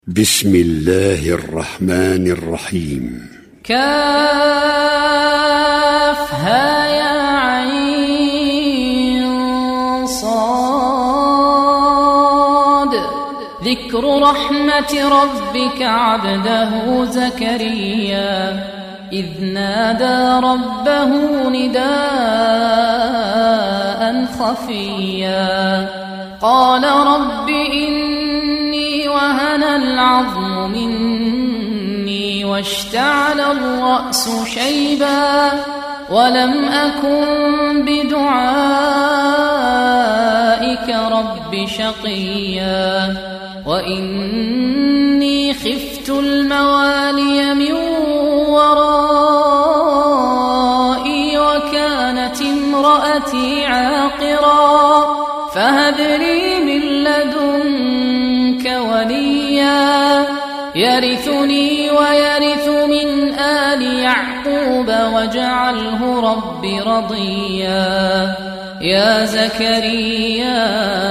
بسم الله الرحمن الرحيم. كافها يا عين صاد. ذكر رحمة ربك عبده زكريا إذ نادى ربه نداء خفيا قال رب إني وهن العظم مني واشتعل الرأس شيبا ولم أكن بدعائك رب شقيا وإني خفت الموالي من ورائي وكانت امرأتي عاقرا فهب لي من لدنك وليا يرثني ويرث من آل يعقوب واجعله رب رضيا يا زكريا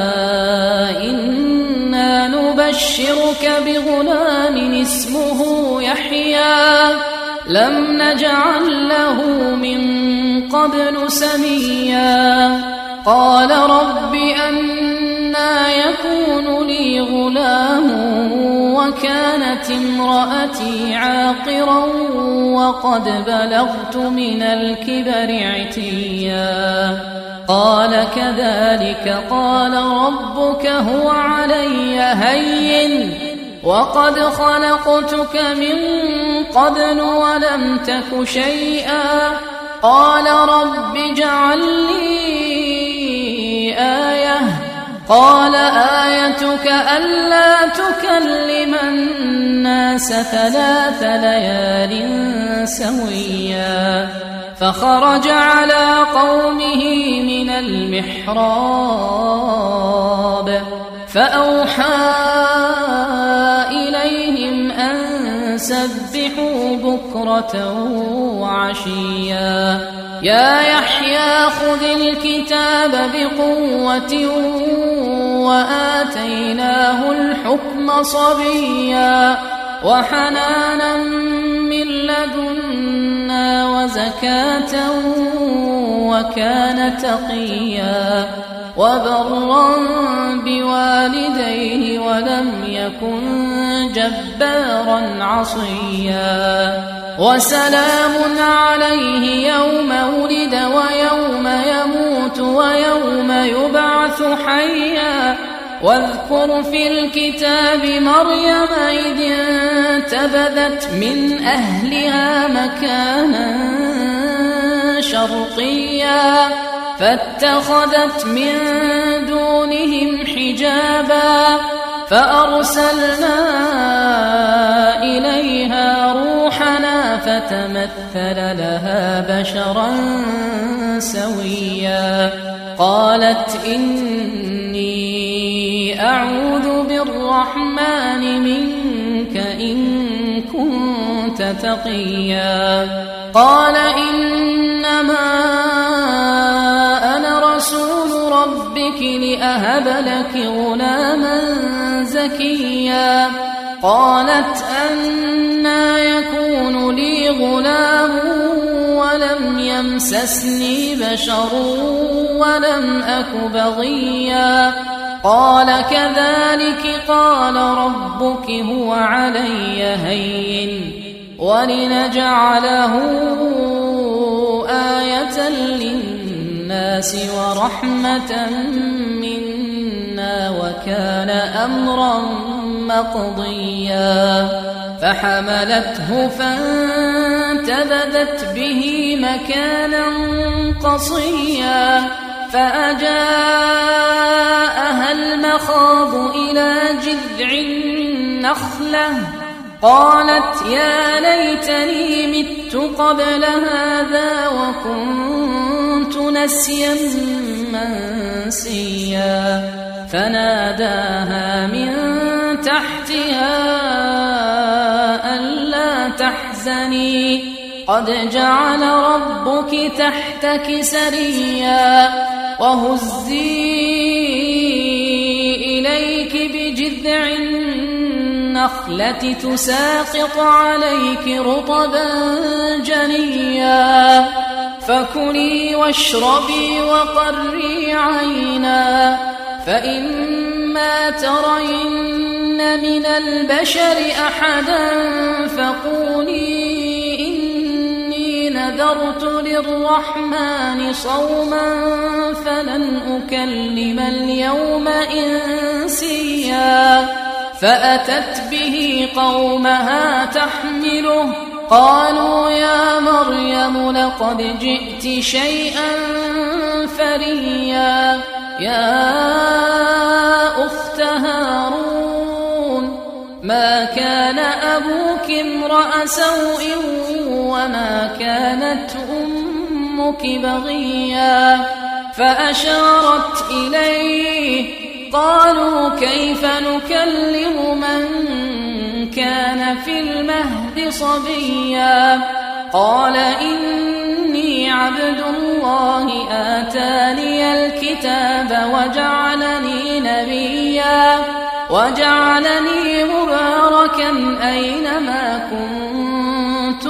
إنا نبشرك بغلام اسمه يحيى لم نجعل له من قبل سميا قال رب أنى يكون لي غلام وكانت امرأتي عاقرا وقد بلغت من الكبر عتيا قال كذلك قال ربك هو علي هين وقد خلقتك من قبل ولم تك شيئا قال رب اجعل لي آية قال آيتك ألا تكلم الناس 3 ليال سويا فخرج على قومه من المحراب فأوحى إليهم أن سبحوا بكرة وعشيا يا يحيى خذ الكتاب بقوة وآتيناه الحكم صبيا وحنانا من لدنا وزكاة وكان تقيا وبرا بوالديه ولم يكن جبارا عصيا وسلام عليه يوم ولد ويوم يموت ويوم يبعث حيا واذكر في الكتاب مريم إذ انتبذت من أهلها مكانا شرقيا فاتخذت من دونهم حجابا فأرسلنا إليها روحنا فتمثل لها بشرا سويا قالت إني أعوذ بالرحمن منك إن كنت تقيا قال إنما أنا رسول ربك لأهب لك غلاما زكيا قالت أنى يكون لي غلام ولم يمسسني بشر ولم أك بغيا قال كذلك قال ربك هو علي هين ولنجعله آية للناس ورحمة منا وكان أمرا مقضيا فحملته فانتبذت به مكانا قصيا فأجاءها المخاض إلى جذع النخلة قالت يا ليتني مت قبل هذا وكنت نسيا منسيا فناداها من تحتها ألا تحزني قد جعل ربك تحتك سريا وهزي إليك بجذع النخلة تساقط عليك رطبا جنيا فكلي واشربي وقري عينا فإما ترين من البشر أحدا فقولي إني نذرت للرحمن صوما فلن أكلم اليوم إنسيا فأتت به قومها تحمله قالوا يا مريم لقد جئت شيئا فريا يا أخت هارون ما كان أبوك امرأ سوء وما كانت أمك بغيا فأشارت إليه قالوا كيف نكلم من كان في المهد صبيا قال إني عبد الله آتاني الكتاب وجعلني مباركا أينما كنت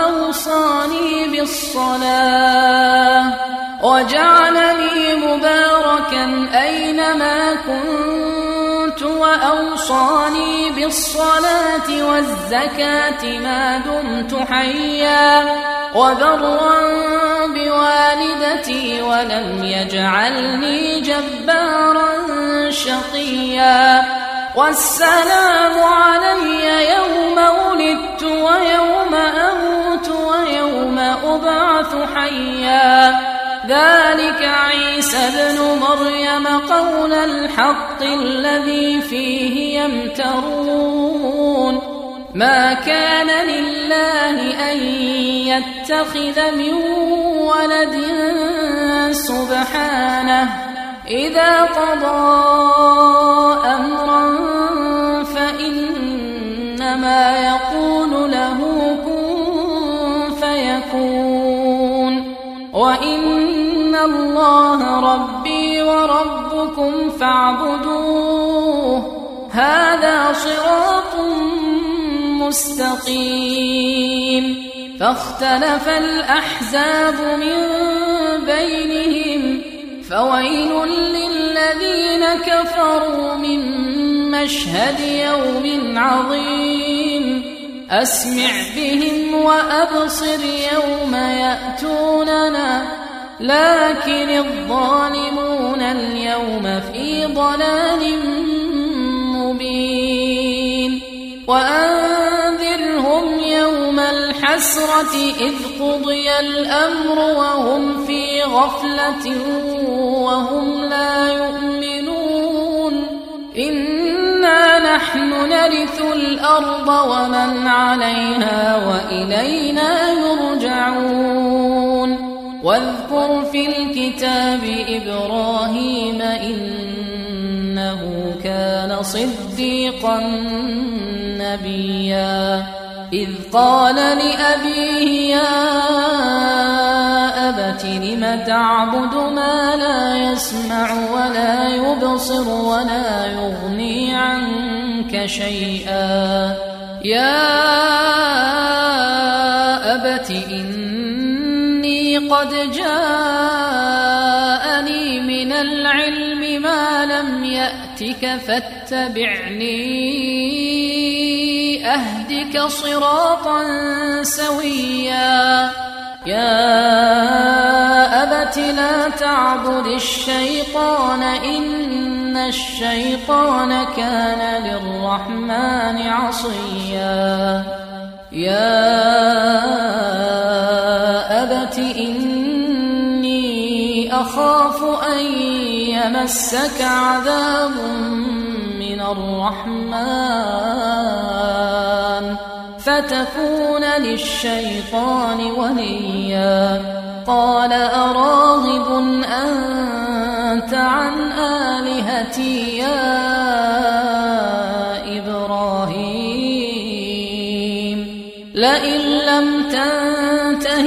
وأوصاني بالصلاة والزكاة ما دمت حيا وبرا بوالدتي ولم يجعلني جبارا شقيا والسلام علي يوم ولدت ويوم أموت ويوم أبعث حيا ذلك عيسى ابن مريم قول الحق الذي فيه يمترون ما كان لله أن يتخذ من ولد سبحانه إذا قضى أمرا فإنما يقول له كن فيكون وإن الله ربي وربكم فاعبدوه هذا صراط مستقيم فاختلف الأحزاب من بينهم فويل للذين كفروا من مشهد يوم عظيم أسمع بهم وأبصر يوم يأتوننا لكن الظالمون اليوم في ضلال مبين وأنذرهم يوم الحسرة إذ قضي الأمر وهم في غفلة وهم لا يؤمنون إنا نحن نرث الأرض ومن عليها وإلينا يرجعون واذكر في الكتاب إبراهيم إنه كان صديقا نبيا إذ قال لأبيه يا أبت لم تعبد ما لا يسمع ولا يبصر ولا يغني عنك شيئا يا أبت إني قد جاءني من العلم ما لم يأتك فاتبعني أهدك صراطا سويا يا أبت لا تعبد الشيطان إن الشيطان كان للرحمن عصيا يا أبت إني أخاف أن يمسك عذاب من الرحمن فتكون للشيطان وليا قال أراغب أنت عن آلهتي يا إبراهيم لئن لم تنته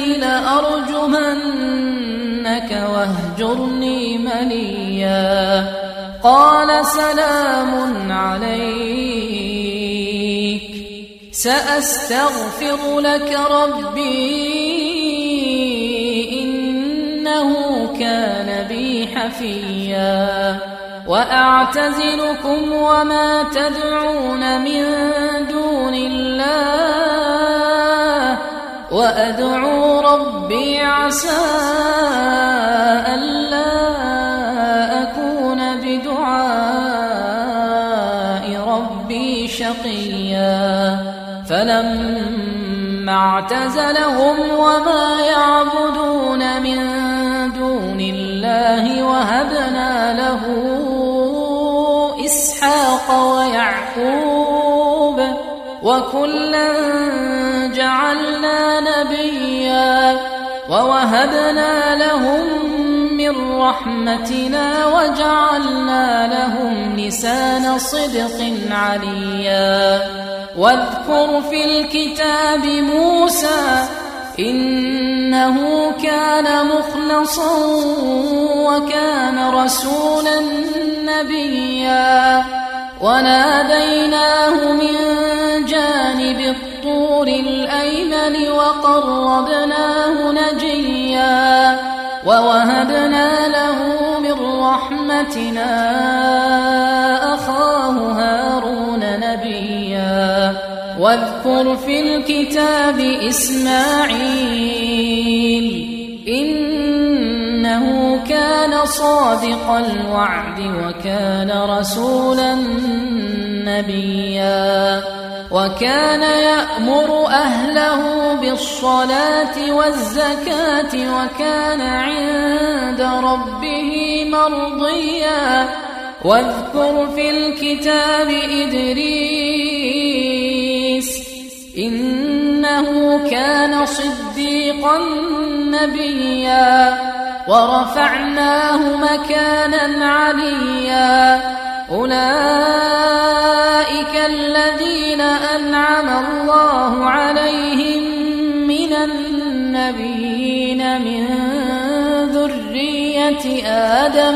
لأرجمنك واهجرني مليا قال سلام عليك سأستغفر لك ربي إنه كان بي حفيا وأعتزلكم وما تدعون من دون الله وأدعو ربي عسى ألا أكون بدعاء ربي شقيا فلما اعتزلهم وما يعبدون من دون الله وهبنا له إسحاق ويعقوب وكلا جعلنا نبيا ووهبنا لهم من رحمتنا وجعلنا لهم لسان صدق عليا واذكر في الكتاب موسى إنه كان مخلصا وكان رسولا نبيا وناديناه من جانب الطور الأيمن وقربناه نجيا ووهبنا له من رحمتنا أخاه هارون نبيا واذكر في الكتاب إسماعيل إنه كان صادق الوعد وكان رسولا نبيا وكان يأمر أهله بالصلاة والزكاة وكان عند ربه مرضيا واذكر في الكتاب إدريس إنه كان صديقا نبيا ورفعناه مكانا عليا أولئك الذين أنعم الله عليهم من النبيين من ذرية آدم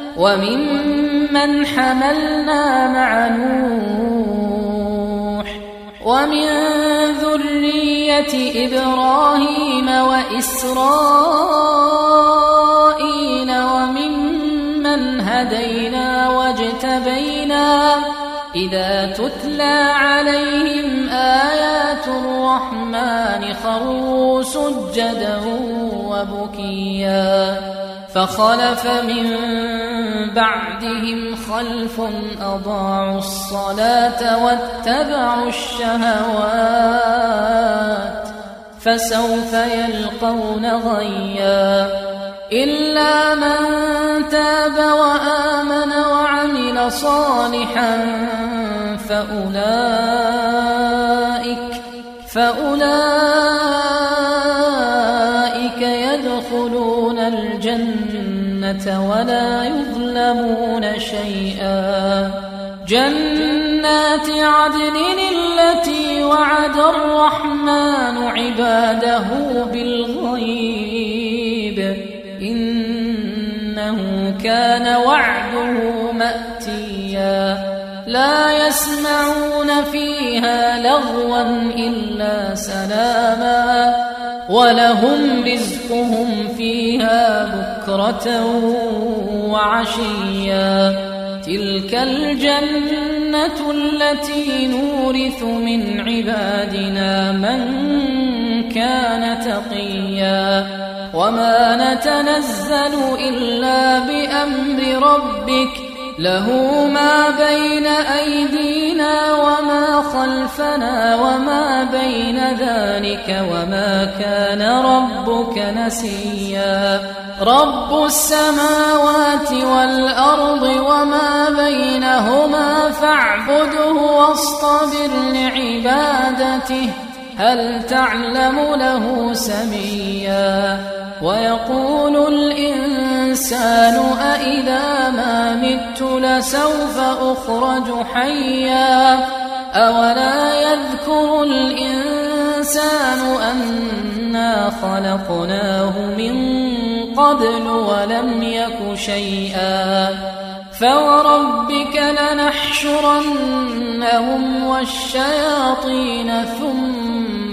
وممن حملنا مع نوح ومن ذرية إبراهيم وإسرائيل وممن هدينا واجتبينا إذا تتلى عليهم آيات الرحمن خروا سجدا وبكيا فخلف من بعدهم خلف أضاعوا الصلاة واتبعوا الشهوات فسوف يلقون غيا إلا من تاب وآمن وعمل صالحا فأولئك يدخلون الجنة ولا يظلمون شيئا جنات عدن التي وعد الرحمن عباده بالغيب إنه كان وعده مأتيا لا يسمعون فيها لغوا إلا سلاما ولهم رزقهم فيها بكرة وعشيا تلك الجنة التي نورث من عبادنا من كان تقيا وما نتنزل إلا بأمر ربك له ما بين أيدينا وما خلفنا وما بين ذلك وما كان ربك نسيا رب السماوات والأرض وما بينهما فاعبده واصطبر لعبادته هل تعلم له سميا ويقول الإنسان أإذا ما مت لسوف أخرج حيا أولا يذكر الإنسان أنا خلقناه من قبل ولم يك شيئا فوربك لنحشرنهم والشياطين ثم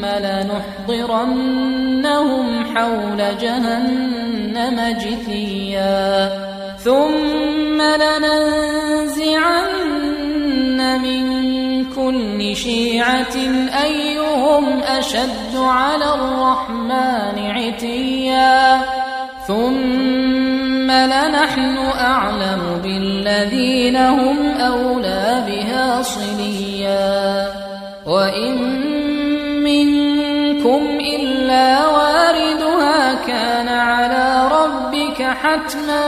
لنحضرنهم حول جهنم جثيا ثم لننزعن من كل شيعة أيهم أشد على الرحمن عتيا ثم لنحن أعلم بالذين هم أولى بها صليا وإن منكم إلا واردها كان على ربك حتما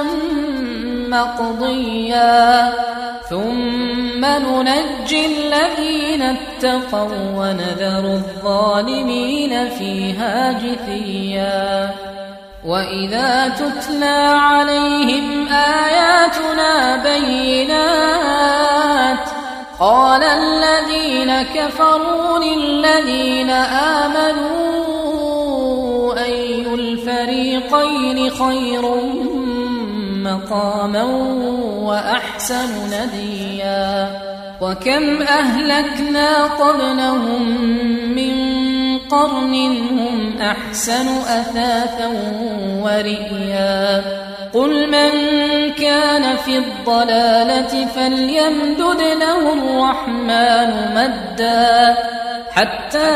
مقضيا ثم ننجي الذين اتقوا ونذر الظالمين فيها جثيا وإذا تتلى عليهم آياتنا بينات قال الذين كفروا للذين آمنوا أي الفريقين خير مقاما وأحسن نديا وكم أهلكنا قبلهم من قرن هم أحسن أثاثا ورئيا قل من كان في الضلالة فليمدد له الرحمن مدا حتى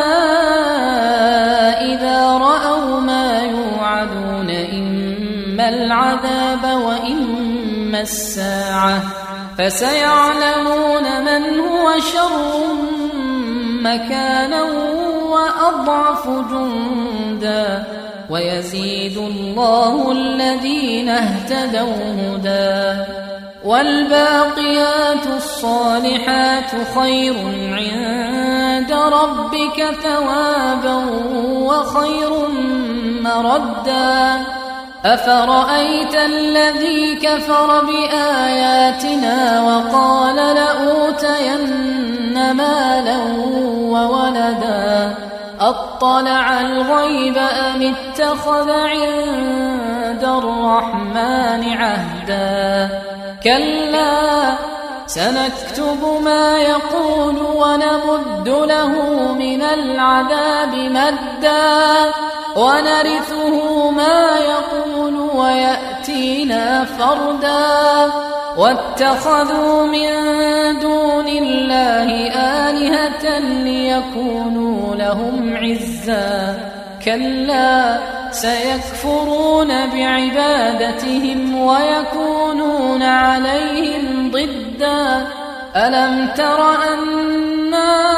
إذا رأوا ما يوعدون إما العذاب وإما الساعة فسيعلمون من هو شر مكانا وأضعف جندا ويزيد الله الذين اهتدوا هدى والباقيات الصالحات خير عند ربك ثوابا وخير مردا أفرأيت الذي كفر بآياتنا وقال لأوتين مالا وولدا أطلع الغيب أم اتخذ عند الرحمن عهدا كلا سنكتب ما يقول ونمد له من العذاب مدا ونرثه ما يقول ويأتينا فردا واتخذوا من دون الله آلهة ليكونوا لهم عزا كلا سيكفرون بعبادتهم ويكونون عليهم ضدا ألم تر أنا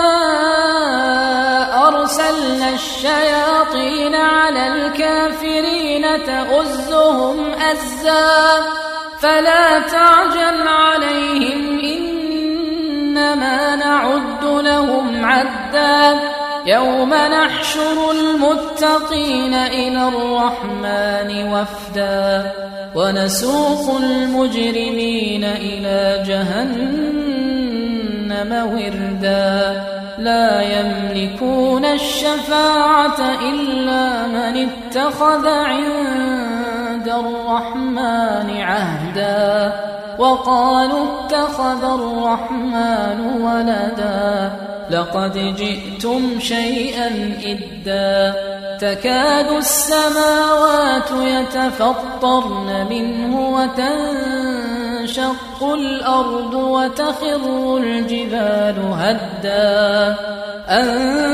أرسلنا الشياطين على الكافرين تؤزهم أزا فلا تعجل عليهم إنما نعد لهم عدا يوم نحشر المتقين إلى الرحمن وفدا ونسوق المجرمين إلى جهنم وردا لا يملكون الشفاعة إلا من اتخذ عند الرحمن عهدا وقالوا اتخذ الرحمن ولدا لقد جئتم شيئا إدا تكاد السماوات يتفطرن منه وتنشق الأرض وتخر الجبال هدا أن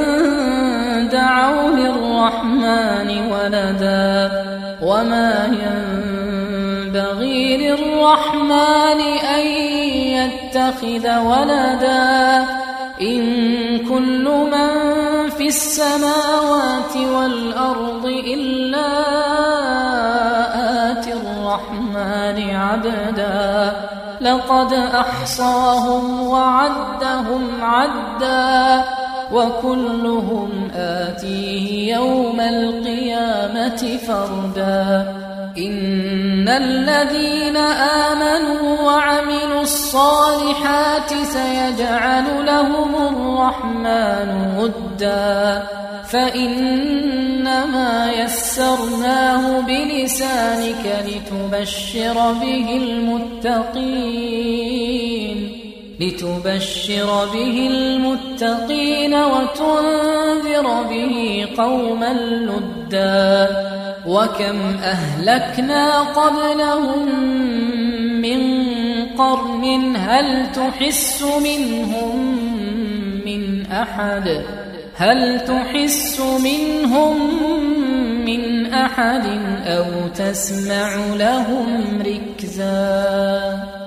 دعوا للرحمن ولدا وما ينبغي للرحمن أن يتخذ ولدا إن كل من في السماوات والأرض إلا آتي الرحمن عبدا لقد أحصاهم وعدهم عدا وكلهم آتيه يوم القيامة فردا إن الذين آمنوا وعملوا الصالحات سيجعل لهم الرحمن ودا فإنما يسرناه بلسانك لتبشر به المتقين وتنذر به قوما لدا وكم أهلكنا قبلهم من قرن هل تحس منهم من أحد أو تسمع لهم ركزا